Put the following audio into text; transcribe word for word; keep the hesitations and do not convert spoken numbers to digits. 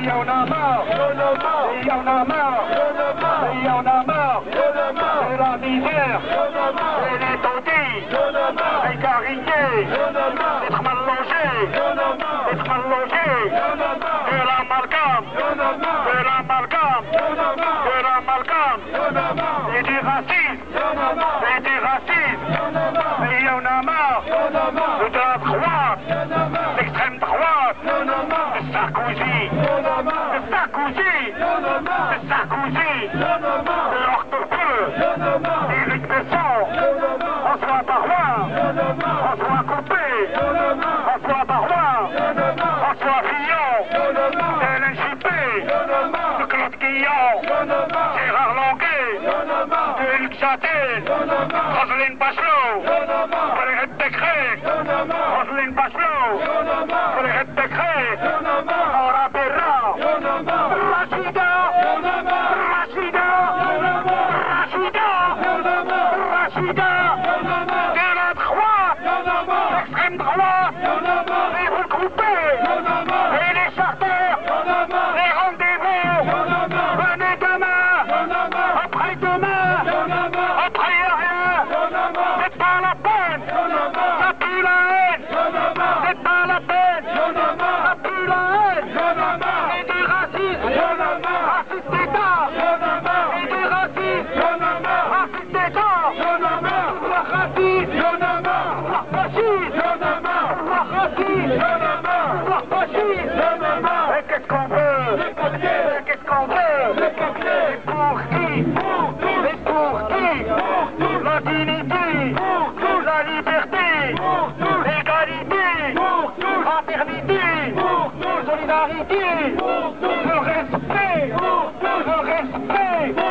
y en a marre, il y en a marre, il y en a marre, c'est la misère, c'est les taudis, les carriers, être mal logé, être mal logé, c'est l'amalgame, c'est l'amalgame, c'est l'amalgame, et du racisme, et du racisme, il y en a marre, de la droite, l'extrême droite, de Sarkozy, de Sarkozy, de Sarkozy, de l'orthopeux, d'Éric Besson, François Baroin, François Copé, François Baroin, François Fillon, de l'N J P, de Claude Guillon, Gérard Longuet, de Luc Châtel, Roselyne Bachelot, Valérie Pécresse, Roselyne Bachelot, Valérie Pécresse, Laura Berra, Rachida, Rachida, Rachida, Rachida, de la droite, l'extrême droite, les regroupés, et les charters, les rendez-vous, venez demain, après-demain, après-rien, c'est pas la peine, ça pue la haine, c'est pas la peine, ça pue la haine, et du racisme, raciste d'État, et du racisme, raciste d'État, pouvoir raciste, pouvoir fasciste, pouvoir raciste, pouvoir fasciste, et qu'est-ce qu'on veut, et qu'est-ce qu'on veut, et pour qui, et pour qui, la dignité, la liberté, l'égalité, fraternité, solidarité, le respect, le respect,